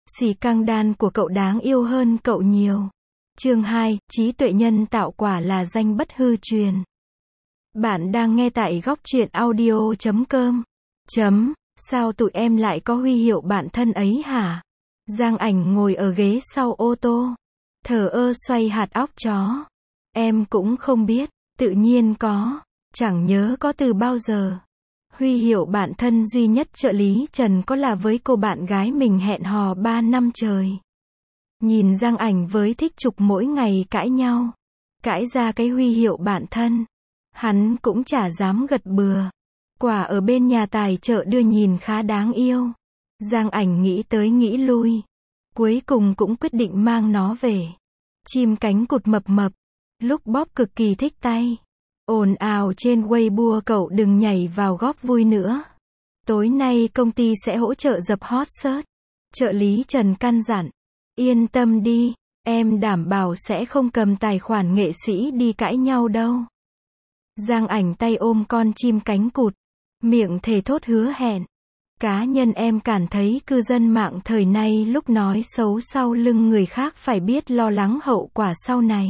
Xì căng đan của cậu đáng yêu hơn cậu nhiều. Chương 2, trí tuệ nhân tạo quả là danh bất hư truyền. Bạn đang nghe tại góc truyện audio.com. Sao tụi em lại có huy hiệu bạn thân ấy hả? Giang Ảnh ngồi ở ghế sau ô tô, thờ ơ xoay hạt óc chó. Em cũng không biết, tự nhiên có, chẳng nhớ có từ bao giờ. Huy hiệu bạn thân duy nhất trợ lý Trần có là với cô bạn gái mình hẹn hò 3 năm trời. Nhìn Giang Ảnh với Thích Trục mỗi ngày cãi nhau, cãi ra cái huy hiệu bạn thân, hắn cũng chả dám gật bừa. Quả ở bên nhà tài trợ đưa nhìn khá đáng yêu. Giang Ảnh nghĩ tới nghĩ lui, cuối cùng cũng quyết định mang nó về. Chim cánh cụt mập mập, lúc bóp cực kỳ thích tay. Ồn ào trên Weibo cậu đừng nhảy vào góp vui nữa. Tối nay công ty sẽ hỗ trợ dập hot search. Trợ lý Trần căn dặn. Yên tâm đi, em đảm bảo sẽ không cầm tài khoản nghệ sĩ đi cãi nhau đâu. Giang Ảnh tay ôm con chim cánh cụt, miệng thề thốt hứa hẹn. Cá nhân em cảm thấy cư dân mạng thời nay lúc nói xấu sau lưng người khác phải biết lo lắng hậu quả sau này.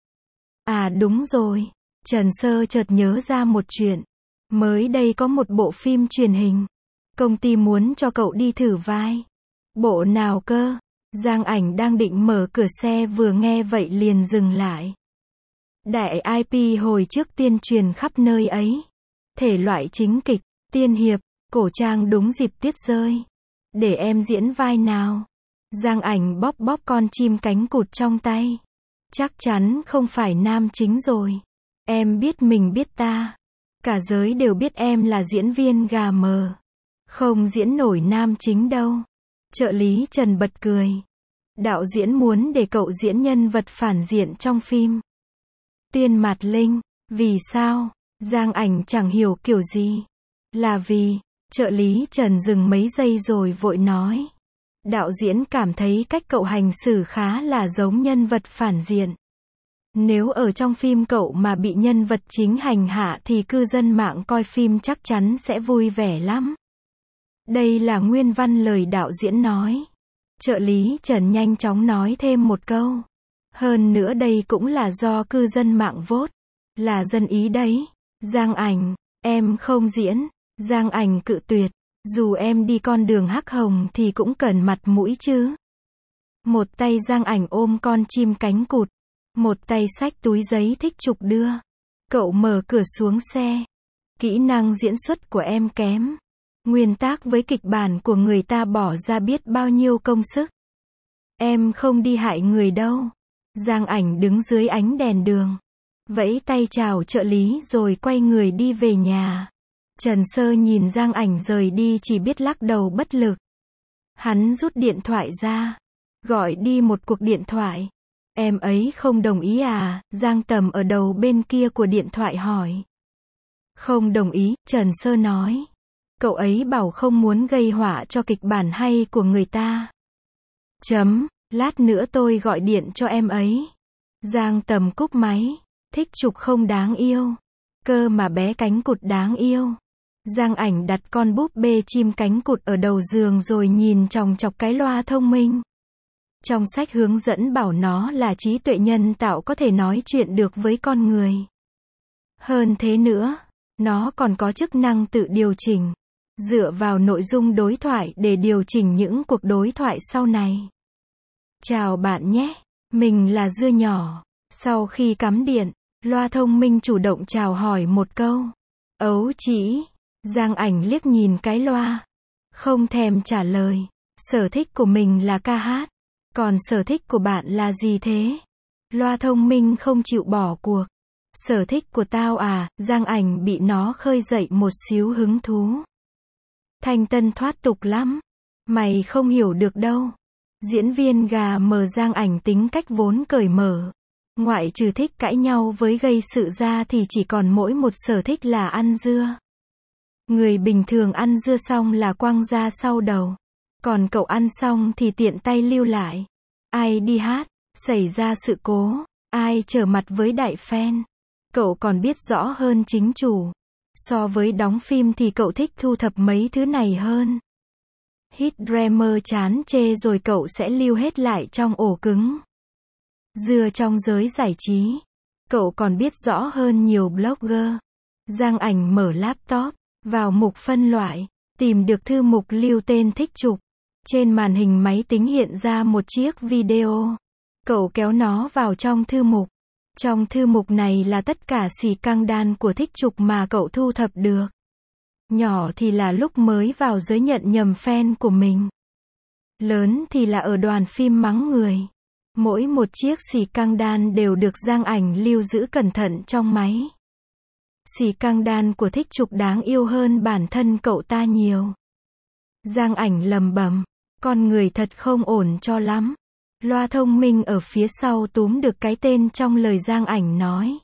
À đúng rồi, Trần Sơ chợt nhớ ra một chuyện. Mới đây có một bộ phim truyền hình, công ty muốn cho cậu đi thử vai. Bộ nào cơ? Giang Ảnh đang định mở cửa xe vừa nghe vậy liền dừng lại. Đại IP hồi trước tiên truyền khắp nơi ấy. Thể loại chính kịch, tiên hiệp, cổ trang đúng dịp tuyết rơi. Để em diễn vai nào? Giang Ảnh bóp bóp con chim cánh cụt trong tay. Chắc chắn không phải nam chính rồi. Em biết mình biết ta. Cả giới đều biết em là diễn viên gà mờ. Không diễn nổi nam chính đâu. Trợ lý Trần bật cười. Đạo diễn muốn để cậu diễn nhân vật phản diện trong phim. Tuyên Mạt Linh. Vì sao? Giang Ảnh chẳng hiểu kiểu gì. Là vì, trợ lý Trần dừng mấy giây rồi vội nói. Đạo diễn cảm thấy cách cậu hành xử khá là giống nhân vật phản diện. Nếu ở trong phim cậu mà bị nhân vật chính hành hạ thì cư dân mạng coi phim chắc chắn sẽ vui vẻ lắm. Đây là nguyên văn lời đạo diễn nói. Trợ lý Trần nhanh chóng nói thêm một câu. Hơn nữa đây cũng là do cư dân mạng vote. Là dân ý đấy. Giang Ảnh, em không diễn. Giang Ảnh cự tuyệt. Dù em đi con đường hắc hồng thì cũng cần mặt mũi chứ. Một tay Giang Ảnh ôm con chim cánh cụt. Một tay xách túi giấy Thích Trục đưa. Cậu mở cửa xuống xe. Kỹ năng diễn xuất của em kém. Nguyên tác với kịch bản của người ta bỏ ra biết bao nhiêu công sức. Em không đi hại người đâu. Giang Ảnh đứng dưới ánh đèn đường, vẫy tay chào trợ lý rồi quay người đi về nhà. Trần Sơ nhìn Giang Ảnh rời đi chỉ biết lắc đầu bất lực. Hắn rút điện thoại ra, gọi đi một cuộc điện thoại. Em ấy không đồng ý à? Giang Tầm ở đầu bên kia của điện thoại hỏi. Không đồng ý, Trần Sơ nói. Cậu ấy bảo không muốn gây họa cho kịch bản hay của người ta. Lát nữa tôi gọi điện cho em ấy. Giang Tầm cúp máy. Thích Trục không đáng yêu. Cơ mà bé cánh cụt đáng yêu. Giang Ảnh đặt con búp bê chim cánh cụt ở đầu giường rồi nhìn chòng chọc cái loa thông minh. Trong sách hướng dẫn bảo nó là trí tuệ nhân tạo có thể nói chuyện được với con người. Hơn thế nữa, nó còn có chức năng tự điều chỉnh, dựa vào nội dung đối thoại để điều chỉnh những cuộc đối thoại sau này. Chào bạn nhé, mình là Dưa Nhỏ. Sau khi cắm điện, loa thông minh chủ động chào hỏi một câu. Ấu chỉ. Giang Ảnh liếc nhìn cái loa, không thèm trả lời. Sở thích của mình là ca hát. Còn sở thích của bạn là gì thế? Loa thông minh không chịu bỏ cuộc. Sở thích của tao à? Giang Ảnh bị nó khơi dậy một xíu hứng thú. Thanh tân thoát tục lắm. Mày không hiểu được đâu. Diễn viên gà mờ Giang Ảnh tính cách vốn cởi mở. Ngoại trừ thích cãi nhau với gây sự ra thì chỉ còn mỗi một sở thích là ăn dưa. Người bình thường ăn dưa xong là quăng ra sau đầu. Còn cậu ăn xong thì tiện tay lưu lại. Ai đi hát, xảy ra sự cố, ai trở mặt với đại fan. Cậu còn biết rõ hơn chính chủ. So với đóng phim thì cậu thích thu thập mấy thứ này hơn. Hit Dreamer chán chê rồi cậu sẽ lưu hết lại trong ổ cứng. Dưa trong giới giải trí. Cậu còn biết rõ hơn nhiều blogger. Giang Ảnh mở laptop, vào mục phân loại, tìm được thư mục lưu tên Thích Trục. Trên màn hình máy tính hiện ra một chiếc video. Cậu kéo nó vào trong thư mục. Trong thư mục này là tất cả xì căng đan của Thích Trục mà cậu thu thập được. Nhỏ thì là lúc mới vào giới nhận nhầm fan của mình. Lớn thì là ở đoàn phim mắng người. Mỗi một chiếc xì căng đan đều được Giang Ảnh lưu giữ cẩn thận trong máy. Xì căng đan của Thích Trục đáng yêu hơn bản thân cậu ta nhiều. Giang Ảnh lầm bầm, con người thật không ổn cho lắm. Loa thông minh ở phía sau túm được cái tên trong lời Giang Ảnh nói.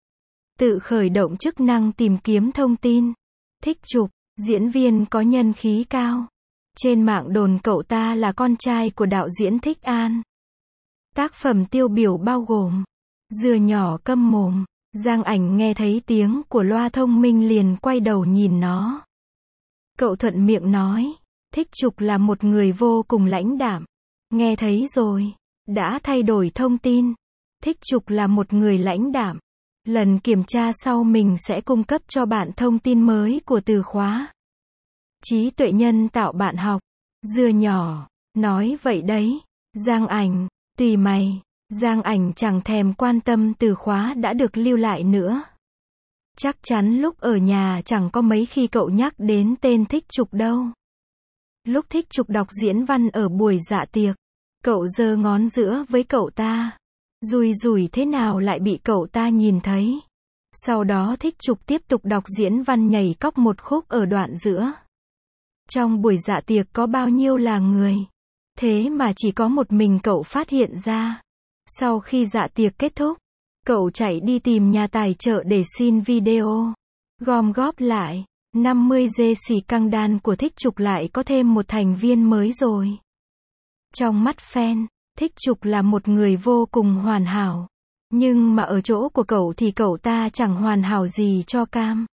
Tự khởi động chức năng tìm kiếm thông tin. Thích Trục, diễn viên có nhân khí cao. Trên mạng đồn cậu ta là con trai của đạo diễn Thích An. Tác phẩm tiêu biểu bao gồm Dừa nhỏ câm mồm. Giang Ảnh nghe thấy tiếng của loa thông minh liền quay đầu nhìn nó. Cậu thuận miệng nói, Thích Trục là một người vô cùng lãnh đạm. Nghe thấy rồi, đã thay đổi thông tin. Thích Trục là một người lãnh đạm. Lần kiểm tra sau mình sẽ cung cấp cho bạn thông tin mới của từ khóa. Trí tuệ nhân tạo bạn học. Dừa nhỏ, nói vậy đấy. Giang Ảnh, tùy mày. Giang Ảnh chẳng thèm quan tâm từ khóa đã được lưu lại nữa. Chắc chắn lúc ở nhà chẳng có mấy khi cậu nhắc đến tên Thích Trục đâu. Lúc Thích Trục đọc diễn văn ở buổi dạ tiệc, cậu giơ ngón giữa với cậu ta. Rủi rủi thế nào lại bị cậu ta nhìn thấy. Sau đó Thích Trục tiếp tục đọc diễn văn nhảy cóc một khúc ở đoạn giữa. Trong buổi dạ tiệc có bao nhiêu là người. Thế mà chỉ có một mình cậu phát hiện ra. Sau khi dạ tiệc kết thúc, cậu chạy đi tìm nhà tài trợ để xin video. Gom góp lại, 50G xì căng đan của Thích Trục lại có thêm một thành viên mới rồi. Trong mắt fan, Thích Trục là một người vô cùng hoàn hảo. Nhưng mà ở chỗ của cậu thì cậu ta chẳng hoàn hảo gì cho cam.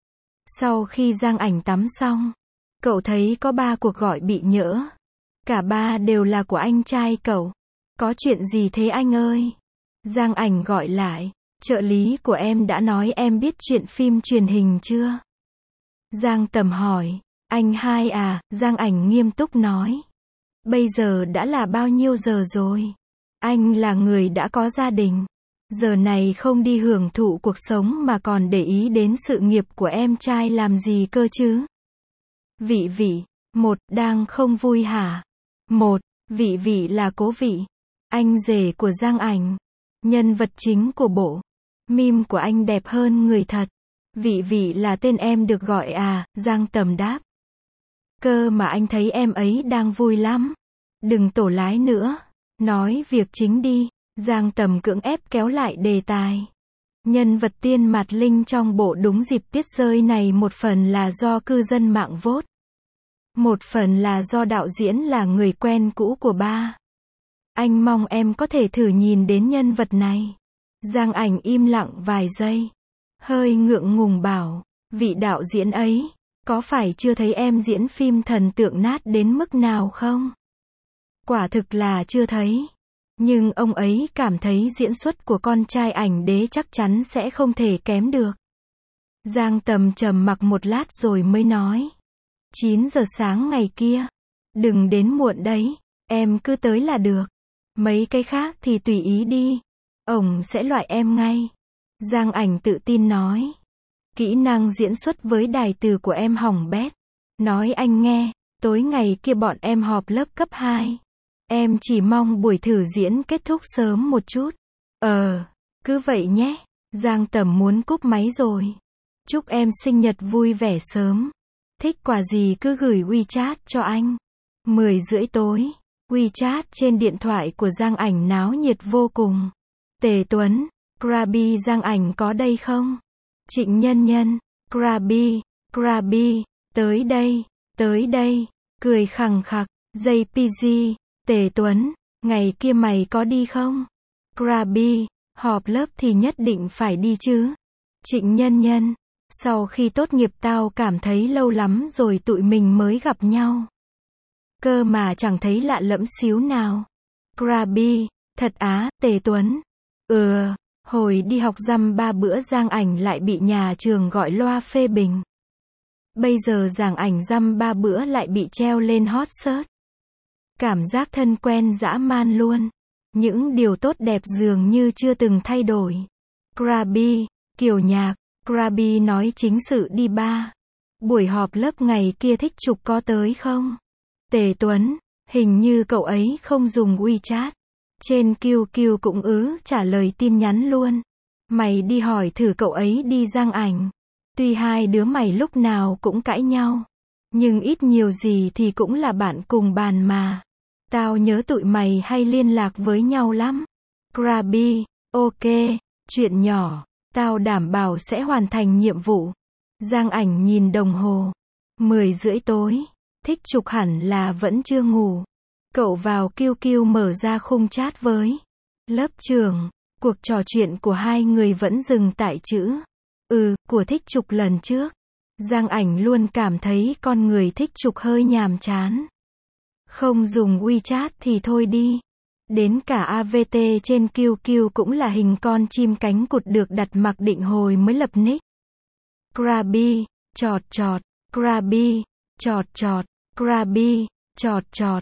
Sau khi Giang Ảnh tắm xong, cậu thấy có 3 cuộc gọi bị nhỡ. Cả 3 đều là của anh trai cậu. Có chuyện gì thế anh ơi? Giang Ảnh gọi lại. Trợ lý của em đã nói em biết chuyện phim truyền hình chưa? Giang Tầm hỏi. Anh hai à? Giang Ảnh nghiêm túc nói. Bây giờ đã là bao nhiêu giờ rồi? Anh là người đã có gia đình. Giờ này không đi hưởng thụ cuộc sống mà còn để ý đến sự nghiệp của em trai làm gì cơ chứ? Vị, đang không vui hả? Vị là Cố Vị. Anh rể của Giang Ảnh. Nhân vật chính của bộ. Meme của anh đẹp hơn người thật. Vị là tên em được gọi à? Giang Tầm đáp. Cơ mà anh thấy em ấy đang vui lắm. Đừng tổ lái nữa. Nói việc chính đi. Giang Tầm cưỡng ép kéo lại đề tài. Nhân vật Tiên Mạt Linh trong bộ đúng dịp tiết rơi này một phần là do cư dân mạng vote. Một phần là do đạo diễn là người quen cũ của ba. Anh mong em có thể thử nhìn đến nhân vật này. Giang Ảnh im lặng vài giây. Hơi ngượng ngùng bảo, vị đạo diễn ấy, có phải chưa thấy em diễn phim thần tượng nát đến mức nào không? Quả thực là chưa thấy. Nhưng ông ấy cảm thấy diễn xuất của con trai Ảnh Đế chắc chắn sẽ không thể kém được. Giang Tầm trầm mặc một lát rồi mới nói. 9 giờ sáng ngày kia. Đừng đến muộn đấy. Em cứ tới là được. Mấy cái khác thì tùy ý đi. Ổng sẽ loại em ngay. Giang Ảnh tự tin nói. Kỹ năng diễn xuất với đài từ của em hỏng bét. Nói anh nghe, tối ngày kia bọn em họp lớp cấp 2. Em chỉ mong buổi thử diễn kết thúc sớm một chút. Cứ vậy nhé. Giang Tầm muốn cúp máy rồi. Chúc em sinh nhật vui vẻ sớm. Thích quà gì cứ gửi WeChat cho anh. 10:30 tối. WeChat trên điện thoại của Giang Ảnh náo nhiệt vô cùng. Tề Tuấn, Krabi Giang Ảnh có đây không? Trịnh Nhân Nhân, Krabi, tới đây, cười khằng khặc, JPG, Tề Tuấn, ngày kia mày có đi không? Krabi, họp lớp thì nhất định phải đi chứ. Trịnh Nhân Nhân, sau khi tốt nghiệp tao cảm thấy lâu lắm rồi tụi mình mới gặp nhau. Cơ mà chẳng thấy lạ lẫm xíu nào. Krabi, thật á, Tề Tuấn. Hồi đi học dăm 3 bữa Giang Ảnh lại bị nhà trường gọi loa phê bình. Bây giờ Giang Ảnh dăm 3 bữa lại bị treo lên hot search. Cảm giác thân quen dã man luôn. Những điều tốt đẹp dường như chưa từng thay đổi. Krabi, Kiều Nhạc, Krabi nói chính sự đi ba. Buổi họp lớp ngày kia Thích Trục có tới không? Tề Tuấn, hình như cậu ấy không dùng WeChat. Trên QQ cũng trả lời tin nhắn luôn. Mày đi hỏi thử cậu ấy đi. Giang Ảnh. Tuy hai đứa mày lúc nào cũng cãi nhau, nhưng ít nhiều gì thì cũng là bạn cùng bàn mà. Tao nhớ tụi mày hay liên lạc với nhau lắm. Krabi, ok, chuyện nhỏ, tao đảm bảo sẽ hoàn thành nhiệm vụ. Giang Ảnh nhìn đồng hồ. 10:30 tối, Thích Trục hẳn là vẫn chưa ngủ. Cậu vào QQ mở ra khung chat với lớp trưởng. Cuộc trò chuyện của hai người vẫn dừng tại chữ của Thích Trục lần trước. Giang Ảnh luôn cảm thấy con người Thích Trục hơi nhàm chán. Không dùng WeChat thì thôi đi. Đến cả AVT trên QQ cũng là hình con chim cánh cụt được đặt mặc định hồi mới lập nick. Krabi, chọt chọt, Krabi, chọt chọt, Krabi, chọt chọt,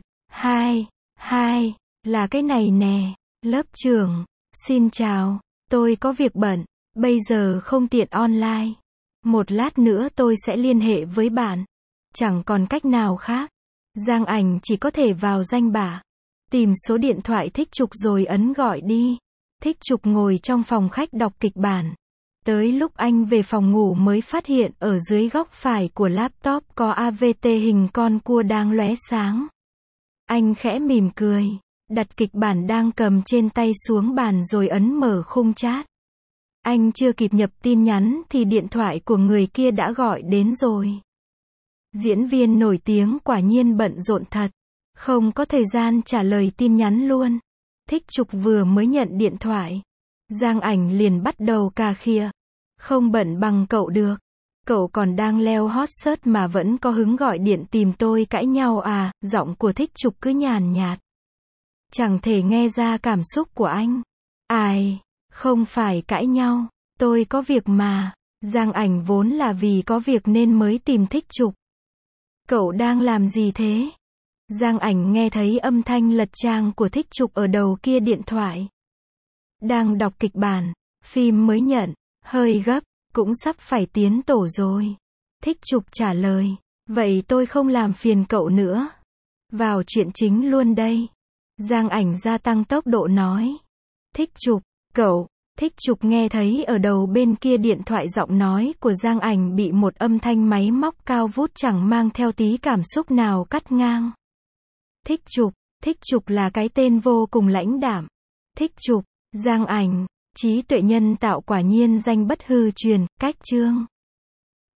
hai, là cái này nè. Lớp trưởng, xin chào, tôi có việc bận, bây giờ không tiện online. Một lát nữa tôi sẽ liên hệ với bạn. Chẳng còn cách nào khác. Giang Ảnh chỉ có thể vào danh bạ, tìm số điện thoại Thích Trục rồi ấn gọi đi. Thích Trục ngồi trong phòng khách đọc kịch bản. Tới lúc anh về phòng ngủ mới phát hiện ở dưới góc phải của laptop có AVT hình con cua đang lóe sáng. Anh khẽ mỉm cười, đặt kịch bản đang cầm trên tay xuống bàn rồi ấn mở khung chat. Anh chưa kịp nhập tin nhắn thì điện thoại của người kia đã gọi đến rồi. Diễn viên nổi tiếng quả nhiên bận rộn thật, không có thời gian trả lời tin nhắn luôn. Thích Trục vừa mới nhận điện thoại, Giang Ảnh liền bắt đầu cà khịa. Không bận bằng cậu được. Cậu còn đang leo hot search mà vẫn có hứng gọi điện tìm tôi cãi nhau à? Giọng của Thích Trục cứ nhàn nhạt. Chẳng thể nghe ra cảm xúc của anh. Ai, không phải cãi nhau, tôi có việc mà. Giang Ảnh vốn là vì có việc nên mới tìm Thích Trục. Cậu đang làm gì thế? Giang Ảnh nghe thấy âm thanh lật trang của Thích Trục ở đầu kia điện thoại. Đang đọc kịch bản, phim mới nhận, hơi gấp, cũng sắp phải tiến tổ rồi. Thích Trục trả lời, vậy tôi không làm phiền cậu nữa. Vào chuyện chính luôn đây. Giang Ảnh gia tăng tốc độ nói. Thích Trục, cậu. Thích Trục nghe thấy ở đầu bên kia điện thoại giọng nói của Giang Ảnh bị một âm thanh máy móc cao vút chẳng mang theo tí cảm xúc nào cắt ngang. Thích Trục là cái tên vô cùng lãnh đạm. Thích Trục, Giang Ảnh, trí tuệ nhân tạo quả nhiên danh bất hư truyền, cách chương.